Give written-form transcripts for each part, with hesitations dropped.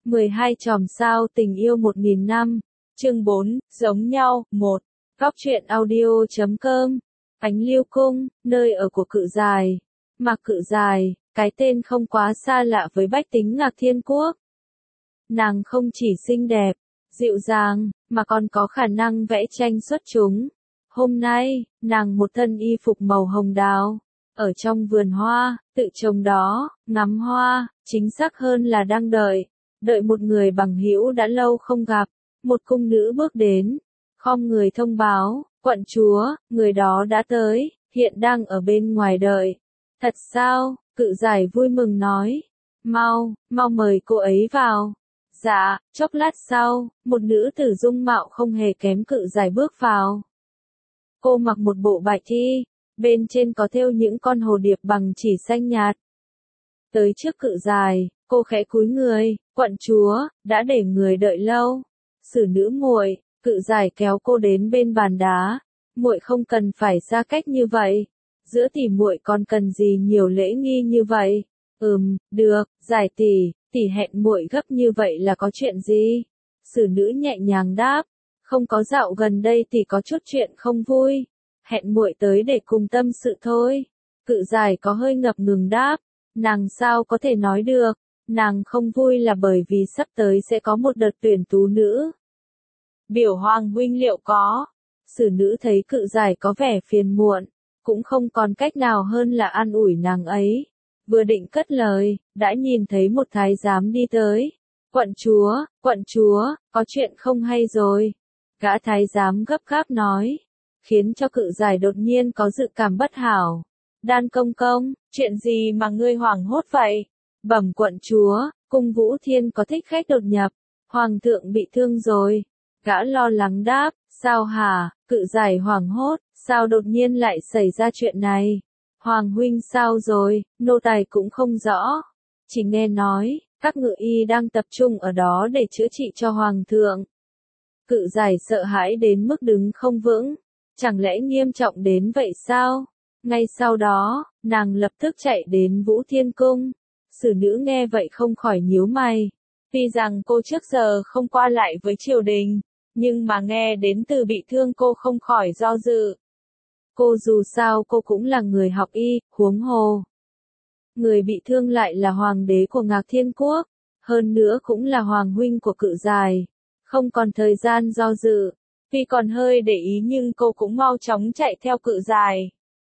12 chòm sao tình yêu 1000 năm. Chương 4, giống nhau, 1. Góc truyện audio.com. Ánh Liêu Cung, nơi ở của Cự Giải. Mạc Cự Giải, cái tên không quá xa lạ với bách tính Ngạc Thiên Quốc. Nàng không chỉ xinh đẹp, dịu dàng, mà còn có khả năng vẽ tranh xuất chúng. Hôm nay, nàng một thân y phục màu hồng đào, ở trong vườn hoa, tự trồng đó, ngắm hoa, chính xác hơn là đang đợi một người bằng hữu đã lâu không gặp. Một cung nữ bước đến, khom người thông báo, quận chúa, người đó đã tới, hiện đang ở bên ngoài đợi. Thật sao? Cự Giải vui mừng nói. Mau mời cô ấy vào. Dạ, chốc lát sau, một nữ tử dung mạo không hề kém Cự Giải bước vào. Cô mặc một bộ bạch y, bên trên có thêu những con hồ điệp bằng chỉ xanh nhạt. Tới trước Cự Giải, cô khẽ cúi người, quận chúa, đã để người đợi lâu. Xử nữ muội. Cự Giải kéo cô đến bên bàn đá. Muội không cần phải xa cách như vậy. Giữa tỷ muội còn cần gì nhiều lễ nghi như vậy? Được, Giải tỷ hẹn muội gấp như vậy là có chuyện gì? Xử nữ nhẹ nhàng đáp, không có, dạo gần đây tỷ có chút chuyện không vui. Hẹn muội tới để cùng tâm sự thôi. Cự Giải có hơi ngập ngừng đáp, nàng sao có thể nói được? Nàng không vui là bởi vì sắp tới sẽ có một đợt tuyển tú nữ. Biểu Hoàng huynh liệu có? Xử nữ thấy Cự Giải có vẻ phiền muộn, cũng không còn cách nào hơn là an ủi nàng ấy. Vừa định cất lời, đã nhìn thấy một thái giám đi tới. Quận chúa, có chuyện không hay rồi. Gã thái giám gấp gáp nói, khiến cho Cự Giải đột nhiên có dự cảm bất hảo. Đan công công, chuyện gì mà ngươi hoảng hốt vậy? Bẩm quận chúa, cung Vũ Thiên có thích khách đột nhập, hoàng thượng bị thương rồi. Gã lo lắng đáp, sao hả? Cự Giải hoảng hốt, sao đột nhiên lại xảy ra chuyện này? Hoàng huynh sao rồi? Nô tài cũng không rõ. Chỉ nghe nói, các ngự y đang tập trung ở đó để chữa trị cho hoàng thượng. Cự Giải sợ hãi đến mức đứng không vững. Chẳng lẽ nghiêm trọng đến vậy sao? Ngay sau đó, nàng lập tức chạy đến Vũ Thiên Cung. Xử nữ nghe vậy không khỏi nhíu mày. Tuy rằng cô trước giờ không qua lại với triều đình, nhưng mà nghe đến từ bị thương cô không khỏi do dự. Cô dù sao cô cũng là người học y, huống hồ. Người bị thương lại là hoàng đế của Ngạc Thiên Quốc, hơn nữa cũng là hoàng huynh của Cự Giải. Không còn thời gian do dự, tuy còn hơi để ý nhưng cô cũng mau chóng chạy theo Cự Giải.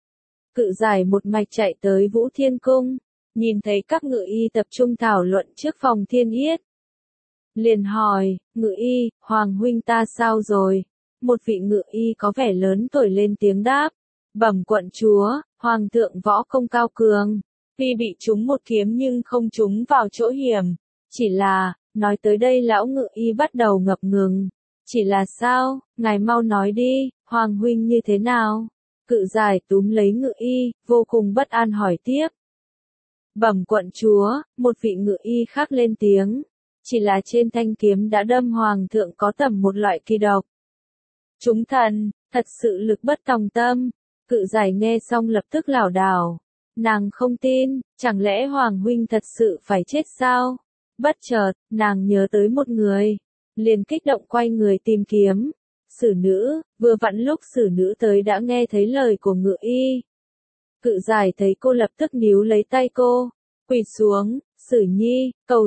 Cự Giải một mạch chạy tới Vũ Thiên Cung, nhìn thấy các ngự y tập trung thảo luận trước phòng Thiên Yết. Liền hỏi, ngự y, hoàng huynh ta sao rồi? Một vị ngự y có vẻ lớn tuổi lên tiếng đáp, bẩm quận chúa, hoàng thượng võ công cao cường, tuy bị trúng một kiếm nhưng không trúng vào chỗ hiểm. Chỉ là, nói tới đây lão ngự y bắt đầu ngập ngừng. Chỉ là sao, ngài mau nói đi, hoàng huynh như thế nào? Cự Giải túm lấy ngự y, vô cùng bất an hỏi tiếp. Bẩm quận chúa, một vị ngự y khác lên tiếng. Chỉ là trên thanh kiếm đã đâm hoàng thượng có tầm một loại kỳ độc. Chúng thần, thật sự lực bất tòng tâm. Cự Giải nghe xong lập tức lảo đảo. Nàng không tin, chẳng lẽ hoàng huynh thật sự phải chết sao? Bất chợt, nàng nhớ tới một người. Liền kích động quay người tìm kiếm. Xử nữ, vừa vặn lúc xử nữ tới đã nghe thấy lời của ngự y. Cự Giải thấy cô lập tức níu lấy tay cô, quỳ xuống, Xử nhi, cầu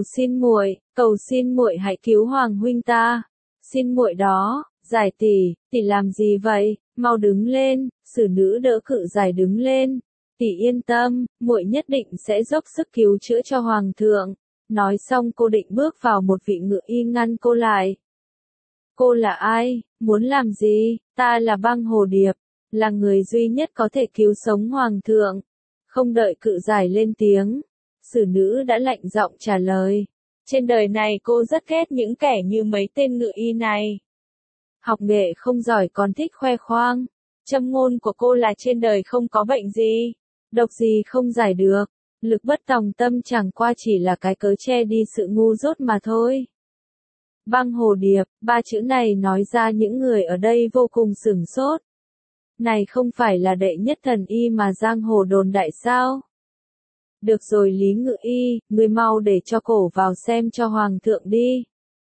xin muội hãy cứu hoàng huynh ta. Xin muội đó, Giải tỷ làm gì vậy? Mau đứng lên. Xử nữ đỡ Cự Giải đứng lên. Tỷ yên tâm, muội nhất định sẽ dốc sức cứu chữa cho hoàng thượng. Nói xong cô định bước vào, một vị ngự y ngăn cô lại. Cô là ai? Muốn làm gì? Ta là Băng Hồ Điệp, là người duy nhất có thể cứu sống hoàng thượng. Không đợi Cự Giải lên tiếng, xử nữ đã lạnh giọng trả lời. Trên đời này cô rất ghét những kẻ như mấy tên ngự y này. Học nghệ không giỏi còn thích khoe khoang. Châm ngôn của cô là trên đời không có bệnh gì, độc gì không giải được. Lực bất tòng tâm chẳng qua chỉ là cái cớ che đi sự ngu dốt mà thôi. Băng Hồ Điệp, ba chữ này nói ra những người ở đây vô cùng sửng sốt. Này không phải là đệ nhất thần y mà giang hồ đồn đại sao? Được rồi Lý Ngự Y, ngươi mau để cho cổ vào xem cho hoàng thượng đi.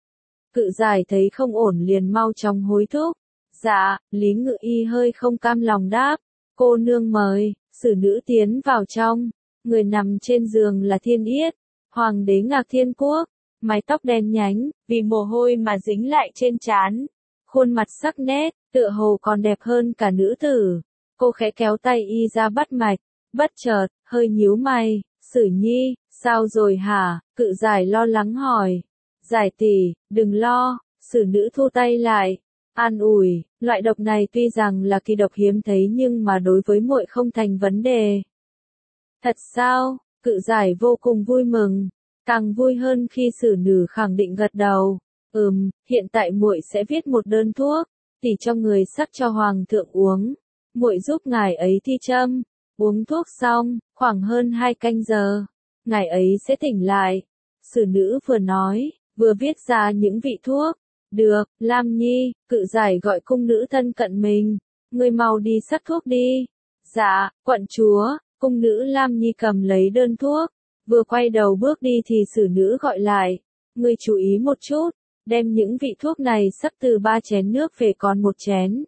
Cự giải thấy không ổn liền mau chóng hối thúc. Dạ, Lý Ngự Y hơi không cam lòng đáp. Cô nương mời, xử nữ tiến vào trong. Người nằm trên giường là Thiên Yết, hoàng đế Ngạc Thiên Quốc, mái tóc đen nhánh, vì mồ hôi mà dính lại trên trán. Khuôn mặt sắc nét, tựa hồ còn đẹp hơn cả nữ tử. Cô khẽ kéo tay y ra bắt mạch, bất chợt, hơi nhíu mày. Sử Nhi, sao rồi hả? Cự giải lo lắng hỏi. Giải tỷ, đừng lo, xử nữ thu tay lại. An ủi, loại độc này tuy rằng là kỳ độc hiếm thấy nhưng mà đối với muội không thành vấn đề. Thật sao? Cự giải vô cùng vui mừng, càng vui hơn khi xử nữ khẳng định gật đầu. Hiện tại muội sẽ viết một đơn thuốc, tỷ cho người sắc cho hoàng thượng uống. Muội giúp ngài ấy thi châm, uống thuốc xong, khoảng hơn 2 canh giờ, ngài ấy sẽ tỉnh lại. Xử nữ vừa nói, vừa viết ra những vị thuốc. Được, Lam Nhi, cự giải gọi cung nữ thân cận mình. Ngươi mau đi sắc thuốc đi. Dạ, quận chúa. Cung nữ Lam Nhi cầm lấy đơn thuốc. Vừa quay đầu bước đi thì xử nữ gọi lại. Ngươi chú ý một chút, đem những vị thuốc này sắc từ 3 chén nước về còn 1 chén.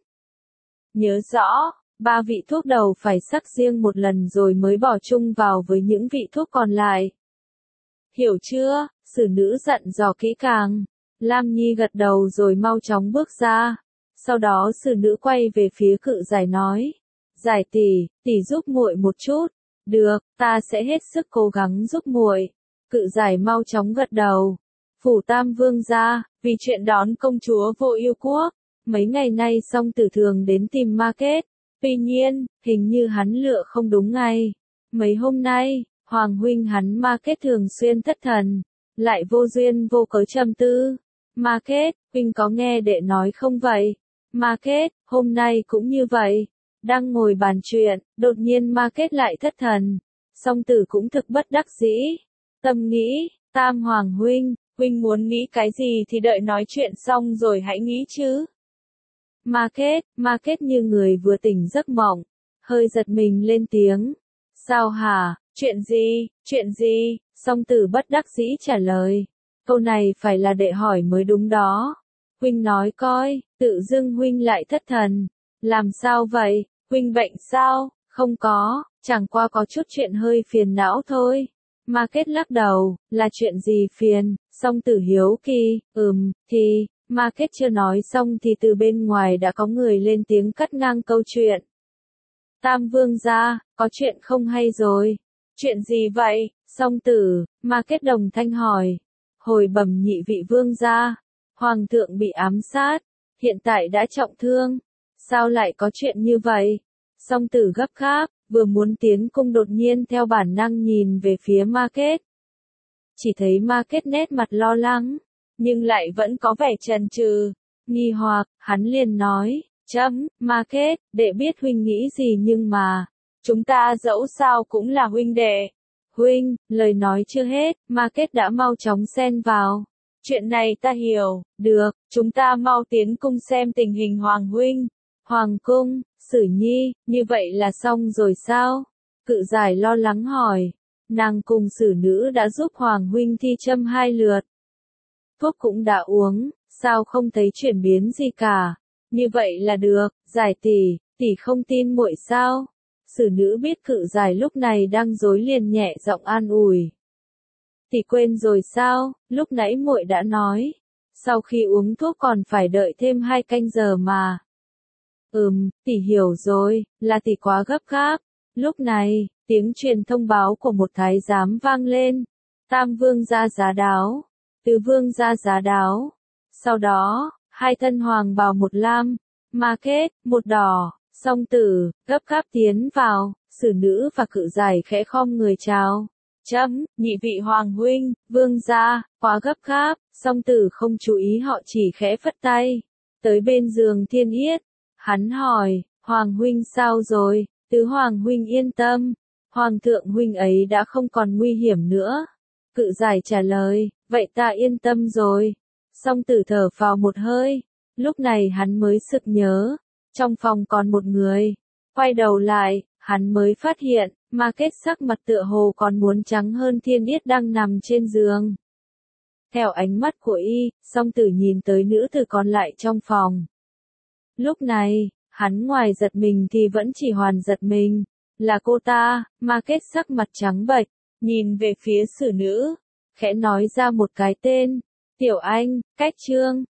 Nhớ rõ, 3 vị thuốc đầu phải sắc riêng một lần rồi mới bỏ chung vào với những vị thuốc còn lại. Hiểu chưa? Xử nữ dặn dò kỹ càng. Lam Nhi gật đầu rồi mau chóng bước ra. Sau đó xử nữ quay về phía cự giải nói. Giải tỷ, tỷ giúp muội một chút. Được, ta sẽ hết sức cố gắng giúp muội. Cự giải mau chóng gật đầu. Phủ Tam Vương gia, vì chuyện đón công chúa vô yêu quốc. Mấy ngày nay Song Tử thường đến tìm Ma Kết. Tuy nhiên, hình như hắn lựa không đúng ngày. Mấy hôm nay, Hoàng huynh hắn Ma Kết thường xuyên thất thần. Lại vô duyên vô cớ trầm tư. Ma Kết, huynh có nghe đệ nói không vậy? Ma Kết, hôm nay cũng như vậy. Đang ngồi bàn chuyện, đột nhiên Ma Kết lại thất thần. Song Tử cũng thực bất đắc dĩ. Tâm nghĩ, Tam Hoàng huynh, huynh muốn nghĩ cái gì thì đợi nói chuyện xong rồi hãy nghĩ chứ. Ma Kết như người vừa tỉnh giấc mộng, hơi giật mình lên tiếng. Sao hả, chuyện gì? Song Tử bất đắc dĩ trả lời. Câu này phải là đệ hỏi mới đúng đó. Huynh nói coi, tự dưng huynh lại thất thần. Làm sao vậy, huynh bệnh sao? Không có, chẳng qua có chút chuyện hơi phiền não thôi. Ma Kết lắc đầu, là chuyện gì phiền? Song Tử hiếu kỳ, thì, Ma Kết chưa nói xong thì từ bên ngoài đã có người lên tiếng cắt ngang câu chuyện. Tam Vương gia, có chuyện không hay rồi. Chuyện gì vậy? Song Tử, Ma Kết đồng thanh hỏi. Hồi bẩm nhị vị vương gia, hoàng thượng bị ám sát, hiện tại đã trọng thương. Sao lại có chuyện như vậy? Song Tử gấp gáp, vừa muốn tiến cung đột nhiên theo bản năng nhìn về phía Ma Kết. Chỉ thấy Ma Kết nét mặt lo lắng, nhưng lại vẫn có vẻ chần chừ, nghi hoặc, hắn liền nói, Ma Kết, đệ biết huynh nghĩ gì nhưng mà, chúng ta dẫu sao cũng là huynh đệ. Huynh, lời nói chưa hết, Ma Kết đã mau chóng xen vào. Chuyện này ta hiểu, được, chúng ta mau tiến cung xem tình hình Hoàng huynh. Hoàng cung, Sử Nhi, như vậy là xong rồi sao? Cự giải lo lắng hỏi. Nàng cùng xử nữ đã giúp Hoàng huynh thi châm 2 lượt. Thuốc cũng đã uống, sao không thấy chuyển biến gì cả? Như vậy là được, giải tỷ, tỷ không tin muội sao? Xử nữ biết cự giải lúc này đang rối liền nhẹ giọng an ủi. Tỷ quên rồi sao, lúc nãy muội đã nói. Sau khi uống thuốc còn phải đợi thêm 2 canh giờ mà. Tỷ hiểu rồi, là tỷ quá gấp gáp. Lúc này, tiếng truyền thông báo của một thái giám vang lên. Tam Vương gia giá đáo, Tứ Vương gia giá đáo. Sau đó, 2 thân hoàng bào một lam, Ma Kết, một đỏ. Song Tử, gấp gáp tiến vào, xử nữ và cự giải khẽ khom người chào. Nhị vị Hoàng huynh, Vương gia, quá gấp gáp. Song Tử không chú ý họ chỉ khẽ phất tay. Tới bên giường Thiên Yết, hắn hỏi, Hoàng huynh sao rồi? Tứ Hoàng huynh yên tâm, Hoàng thượng huynh ấy đã không còn nguy hiểm nữa. Cự giải trả lời, vậy ta yên tâm rồi. Song Tử thở phào một hơi, lúc này hắn mới sực nhớ. Trong phòng còn một người. Quay đầu lại, hắn mới phát hiện, mà kết sắc mặt tựa hồ còn muốn trắng hơn thiên yết đang nằm trên giường. Theo ánh mắt của y, song tử nhìn tới nữ tử còn lại trong phòng. Lúc này, hắn ngoài giật mình thì vẫn chỉ hoàn giật mình. Là cô ta, mà kết sắc mặt trắng bệch, nhìn về phía xử nữ, khẽ nói ra một cái tên. Tiểu Anh, Cách Trương.